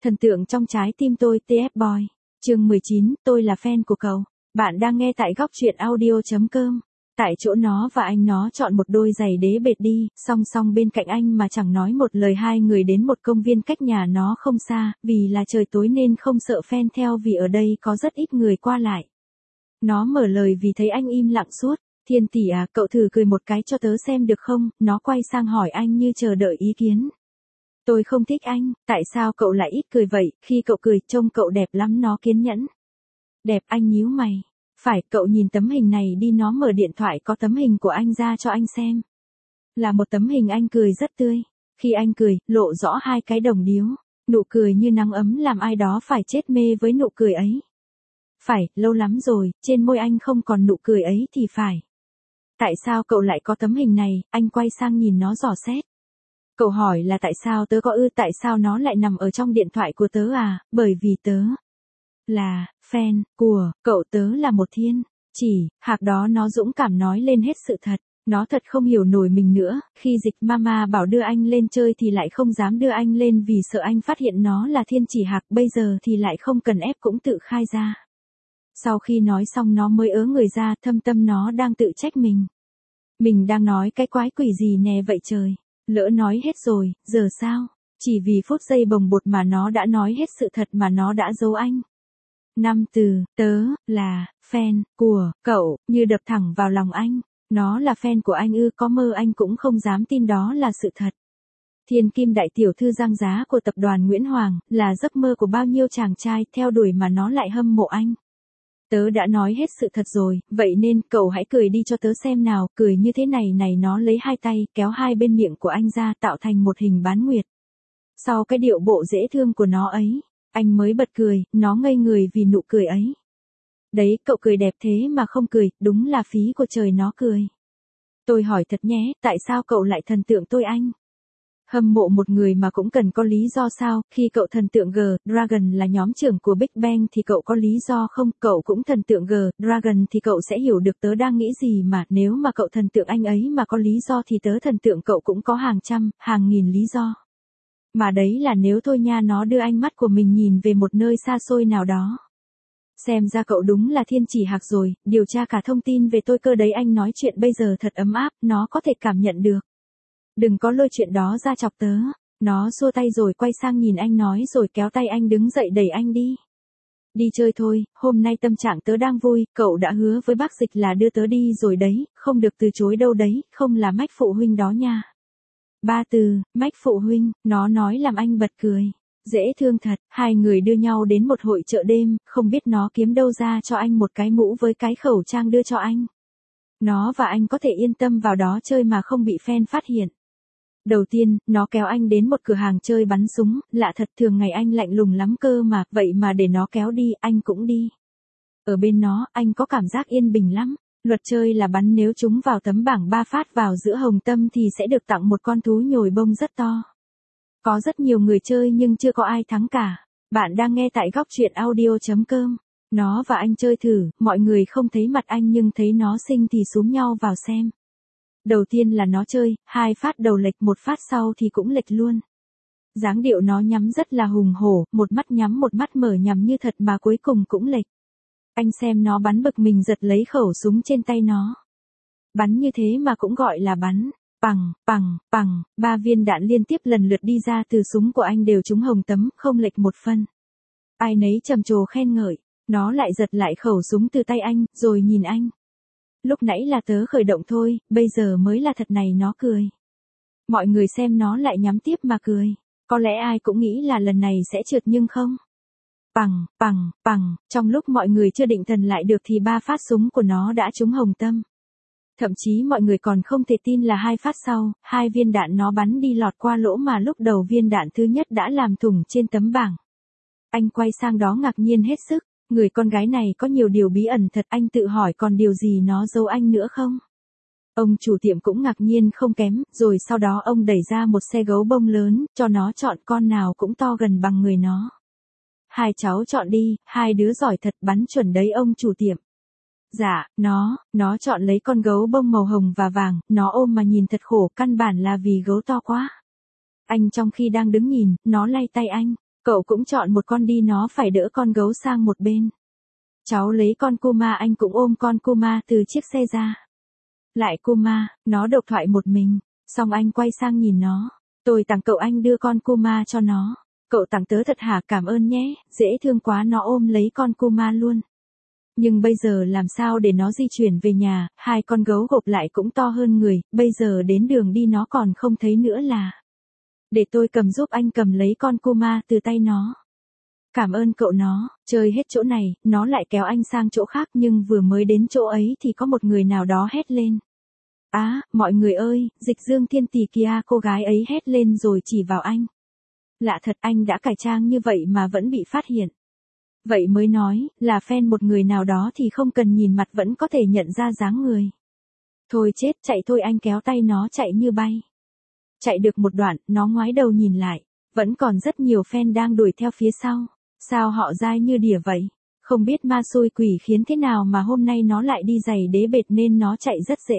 Thần tượng trong trái tim tôi TF Boy. Chương 19, tôi là fan của cậu. Bạn đang nghe tại góc truyện audio.com. Tại chỗ nó và anh nó chọn một đôi giày đế bệt đi, song song bên cạnh anh mà chẳng nói một lời. Hai người đến một công viên cách nhà nó không xa, vì là trời tối nên không sợ fan theo vì ở đây có rất ít người qua lại. Nó mở lời vì thấy anh im lặng suốt. Thiên tỷ à, cậu thử cười một cái cho tớ xem được không? Nó quay sang hỏi anh như chờ đợi ý kiến. Tôi không thích anh, tại sao cậu lại ít cười vậy? Khi cậu cười trông cậu đẹp lắm. Nó kiên nhẫn. Đẹp, anh nhíu mày. Phải, cậu nhìn tấm hình này đi. Nó mở điện thoại có tấm hình của anh ra cho anh xem. Là một tấm hình anh cười rất tươi. Khi anh cười, lộ rõ hai cái đồng điếu. Nụ cười như nắng ấm làm ai đó phải chết mê với nụ cười ấy. Phải, lâu lắm rồi, trên môi anh không còn nụ cười ấy thì phải. Tại sao cậu lại có tấm hình này? Anh quay sang nhìn nó dò xét. Cậu hỏi là tại sao tớ có tại sao nó lại nằm ở trong điện thoại của tớ à? Bởi vì tớ là fan của cậu. Tớ là một thiên chỉ hạc đó. Nó dũng cảm nói lên hết sự thật. Nó thật không hiểu nổi mình nữa. Khi Dịch Mama bảo đưa anh lên chơi thì lại không dám đưa anh lên vì sợ anh phát hiện nó là thiên chỉ hạc. Bây giờ thì lại không cần ép cũng tự khai ra. Sau khi nói xong nó mới ớ người ra. Thâm tâm nó đang tự trách mình. Mình đang nói cái quái quỷ gì nè vậy trời. Lỡ nói hết rồi, giờ sao? Chỉ vì phút giây bồng bột mà nó đã nói hết sự thật mà nó đã giấu anh. 5 từ, tớ là fan của cậu, như đập thẳng vào lòng anh. Nó là fan của anh ư? Có mơ anh cũng không dám tin đó là sự thật. Thiên kim đại tiểu thư giang giá của tập đoàn Nguyễn Hoàng, là giấc mơ của bao nhiêu chàng trai theo đuổi mà nó lại hâm mộ anh. Tớ đã nói hết sự thật rồi, vậy nên cậu hãy cười đi cho tớ xem nào. Cười như thế này này. Nó lấy hai tay kéo hai bên miệng của anh ra tạo thành một hình bán nguyệt. Sau cái điệu bộ dễ thương của nó ấy, anh mới bật cười. Nó ngây người vì nụ cười ấy. Đấy, cậu cười đẹp thế mà không cười, đúng là phí của trời. Nó cười. Tôi hỏi thật nhé, tại sao cậu lại thần tượng tôi anh? Hâm mộ một người mà cũng cần có lý do sao? Khi cậu thần tượng G-Dragon là nhóm trưởng của Big Bang thì cậu có lý do không? Cậu cũng thần tượng G-Dragon thì cậu sẽ hiểu được tớ đang nghĩ gì mà. Nếu mà cậu thần tượng anh ấy mà có lý do thì tớ thần tượng cậu cũng có hàng trăm, hàng nghìn lý do. Mà đấy là nếu thôi nha. Nó đưa ánh mắt của mình nhìn về một nơi xa xôi nào đó. Xem ra cậu đúng là thiên chỉ hạc rồi, điều tra cả thông tin về tôi cơ đấy. Anh nói chuyện bây giờ thật ấm áp, nó có thể cảm nhận được. Đừng có lôi chuyện đó ra chọc tớ. Nó xua tay rồi quay sang nhìn anh nói rồi kéo tay anh đứng dậy đẩy anh đi. Đi chơi thôi, hôm nay tâm trạng tớ đang vui. Cậu đã hứa với bác Dịch là đưa tớ đi rồi đấy, không được từ chối đâu đấy, không là mách phụ huynh đó nha. 3 từ, mách phụ huynh, nó nói làm anh bật cười. Dễ thương thật. Hai người đưa nhau đến một hội chợ đêm, không biết nó kiếm đâu ra cho anh một cái mũ với cái khẩu trang đưa cho anh. Nó và anh có thể yên tâm vào đó chơi mà không bị fan phát hiện. Đầu tiên, nó kéo anh đến một cửa hàng chơi bắn súng. Lạ thật, thường ngày anh lạnh lùng lắm cơ mà, vậy mà để nó kéo đi, anh cũng đi. Ở bên nó, anh có cảm giác yên bình lắm. Luật chơi là bắn nếu trúng vào tấm bảng 3 phát vào giữa hồng tâm thì sẽ được tặng một con thú nhồi bông rất to. Có rất nhiều người chơi nhưng chưa có ai thắng cả. Bạn đang nghe tại góc truyện audio.com. Nó và anh chơi thử, mọi người không thấy mặt anh nhưng thấy nó xinh thì xúm nhau vào xem. Đầu tiên là nó chơi, 2 phát đầu lệch, 1 phát sau thì cũng lệch luôn. Dáng điệu nó nhắm rất là hùng hổ, một mắt nhắm một mắt mở nhắm như thật mà cuối cùng cũng lệch. Anh xem nó bắn bực mình giật lấy khẩu súng trên tay nó. Bắn như thế mà cũng gọi là bắn. Pằng, pằng, pằng, 3 viên đạn liên tiếp lần lượt đi ra từ súng của anh đều trúng hồng tấm, không lệch một phân. Ai nấy trầm trồ khen ngợi. Nó lại giật lại khẩu súng từ tay anh, rồi nhìn anh. Lúc nãy là tớ khởi động thôi, bây giờ mới là thật này. Nó cười. Mọi người xem nó lại nhắm tiếp mà cười. Có lẽ ai cũng nghĩ là lần này sẽ trượt nhưng không. Pằng, pằng, pằng, trong lúc mọi người chưa định thần lại được thì 3 phát súng của nó đã trúng hồng tâm. Thậm chí mọi người còn không thể tin là 2 phát sau, 2 viên đạn nó bắn đi lọt qua lỗ mà lúc đầu viên đạn thứ nhất đã làm thủng trên tấm bảng. Anh quay sang đó ngạc nhiên hết sức. Người con gái này có nhiều điều bí ẩn thật. Anh tự hỏi còn điều gì nó giấu anh nữa không? Ông chủ tiệm cũng ngạc nhiên không kém, rồi sau đó ông đẩy ra một xe gấu bông lớn, cho nó chọn con nào cũng to gần bằng người nó. Hai cháu chọn đi, hai đứa giỏi thật, bắn chuẩn đấy ông chủ tiệm. Dạ, nó chọn lấy con gấu bông màu hồng và vàng, nó ôm mà nhìn thật khổ, căn bản là vì gấu to quá. Anh trong khi đang đứng nhìn, nó lay tay anh. Cậu cũng chọn một con đi, nó phải đỡ con gấu sang một bên. Cháu lấy con Kuma, anh cũng ôm con Kuma từ chiếc xe ra. Lại Kuma, nó độc thoại một mình, xong anh quay sang nhìn nó. Tôi tặng cậu, anh đưa con Kuma cho nó. Cậu tặng tớ thật hả? Cảm ơn nhé, dễ thương quá. Nó ôm lấy con Kuma luôn. Nhưng bây giờ làm sao để nó di chuyển về nhà, hai con gấu gộp lại cũng to hơn người, bây giờ đến đường đi nó còn không thấy nữa là. Để tôi cầm giúp, anh cầm lấy con Kuma từ tay nó. Cảm ơn cậu. Nó chơi hết chỗ này, nó lại kéo anh sang chỗ khác, nhưng vừa mới đến chỗ ấy thì có một người nào đó hét lên. Á, mọi người ơi, Dịch Dương Thiên Tỷ kìa, cô gái ấy hét lên rồi chỉ vào anh. Lạ thật, anh đã cải trang như vậy mà vẫn bị phát hiện. Vậy mới nói, là fan một người nào đó thì không cần nhìn mặt vẫn có thể nhận ra dáng người. Thôi chết, chạy thôi, anh kéo tay nó chạy như bay. Chạy được một đoạn, nó ngoái đầu nhìn lại. Vẫn còn rất nhiều fan đang đuổi theo phía sau. Sao họ dai như đỉa vậy? Không biết ma xui quỷ khiến thế nào mà hôm nay nó lại đi giày đế bệt nên nó chạy rất dễ.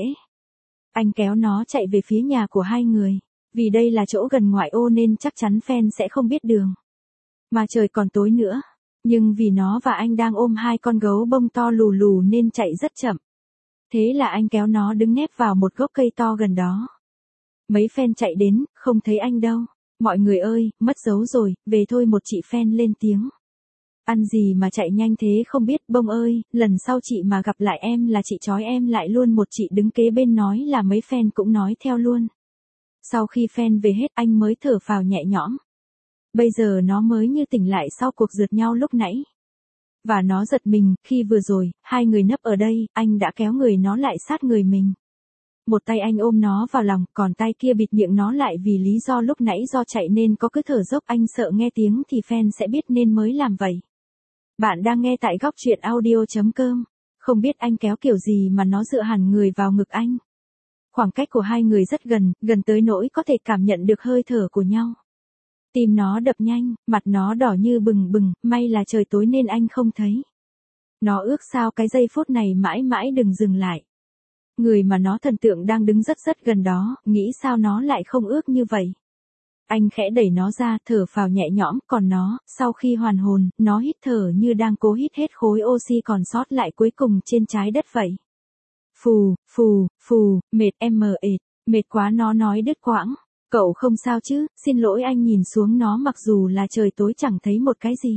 Anh kéo nó chạy về phía nhà của hai người. Vì đây là chỗ gần ngoại ô nên chắc chắn fan sẽ không biết đường. Mà trời còn tối nữa. Nhưng vì nó và anh đang ôm hai con gấu bông to lù lù nên chạy rất chậm. Thế là anh kéo nó đứng nép vào một gốc cây to gần đó. Mấy fan chạy đến, không thấy anh đâu. Mọi người ơi, mất dấu rồi, về thôi, một chị fan lên tiếng. Ăn gì mà chạy nhanh thế không biết, Bông ơi, lần sau chị mà gặp lại em là chị trói em lại luôn. Một chị đứng kế bên nói là mấy fan cũng nói theo luôn. Sau khi fan về hết anh mới thở phào nhẹ nhõm. Bây giờ nó mới như tỉnh lại sau cuộc rượt nhau lúc nãy. Và nó giật mình, khi vừa rồi, hai người nấp ở đây, anh đã kéo người nó lại sát người mình. Một tay anh ôm nó vào lòng, còn tay kia bịt miệng nó lại vì lý do lúc nãy do chạy nên có cứ thở dốc, anh sợ nghe tiếng thì fan sẽ biết nên mới làm vậy. Bạn đang nghe tại góc truyện audio.com. Không biết anh kéo kiểu gì mà nó dựa hẳn người vào ngực anh. Khoảng cách của hai người rất gần, gần tới nỗi có thể cảm nhận được hơi thở của nhau. Tim nó đập nhanh, mặt nó đỏ như bừng bừng, may là trời tối nên anh không thấy. Nó ước sao cái giây phút này mãi mãi đừng dừng lại. Người mà nó thần tượng đang đứng rất rất gần đó, nghĩ sao nó lại không ước như vậy. Anh khẽ đẩy nó ra, thở phào nhẹ nhõm, còn nó, sau khi hoàn hồn, nó hít thở như đang cố hít hết khối oxy còn sót lại cuối cùng trên trái đất vậy. Phù, phù, phù, mệt em mệt, mệt quá, nó nói đứt quãng. Cậu không sao chứ? Xin lỗi, anh nhìn xuống nó mặc dù là trời tối chẳng thấy một cái gì.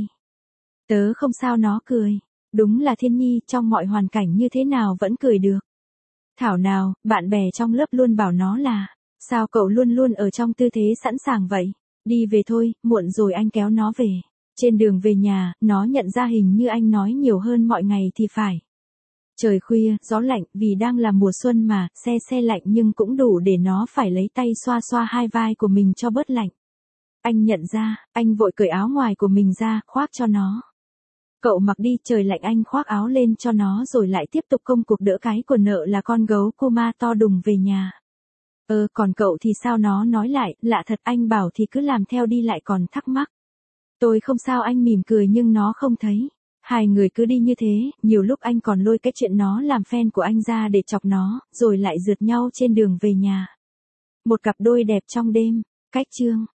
Tớ không sao, nó cười. Đúng là thiên nhi, trong mọi hoàn cảnh như thế nào vẫn cười được. Thảo nào, bạn bè trong lớp luôn bảo nó là, sao cậu luôn luôn ở trong tư thế sẵn sàng vậy? Đi về thôi, muộn rồi, anh kéo nó về. Trên đường về nhà, nó nhận ra hình như anh nói nhiều hơn mọi ngày thì phải. Trời khuya, gió lạnh, vì đang là mùa xuân mà, se lạnh nhưng cũng đủ để nó phải lấy tay xoa xoa hai vai của mình cho bớt lạnh. Anh nhận ra, anh vội cởi áo ngoài của mình ra, khoác cho nó. Cậu mặc đi, trời lạnh, anh khoác áo lên cho nó rồi lại tiếp tục công cuộc đỡ cái của nợ là con gấu Kuma to đùng về nhà. Còn cậu thì sao? Nó nói lại, lạ thật, anh bảo thì cứ làm theo đi, lại còn thắc mắc. Tôi không sao, anh mỉm cười nhưng nó không thấy. Hai người cứ đi như thế, nhiều lúc anh còn lôi cái chuyện nó làm fan của anh ra để chọc nó, rồi lại rượt nhau trên đường về nhà. Một cặp đôi đẹp trong đêm. Cách chương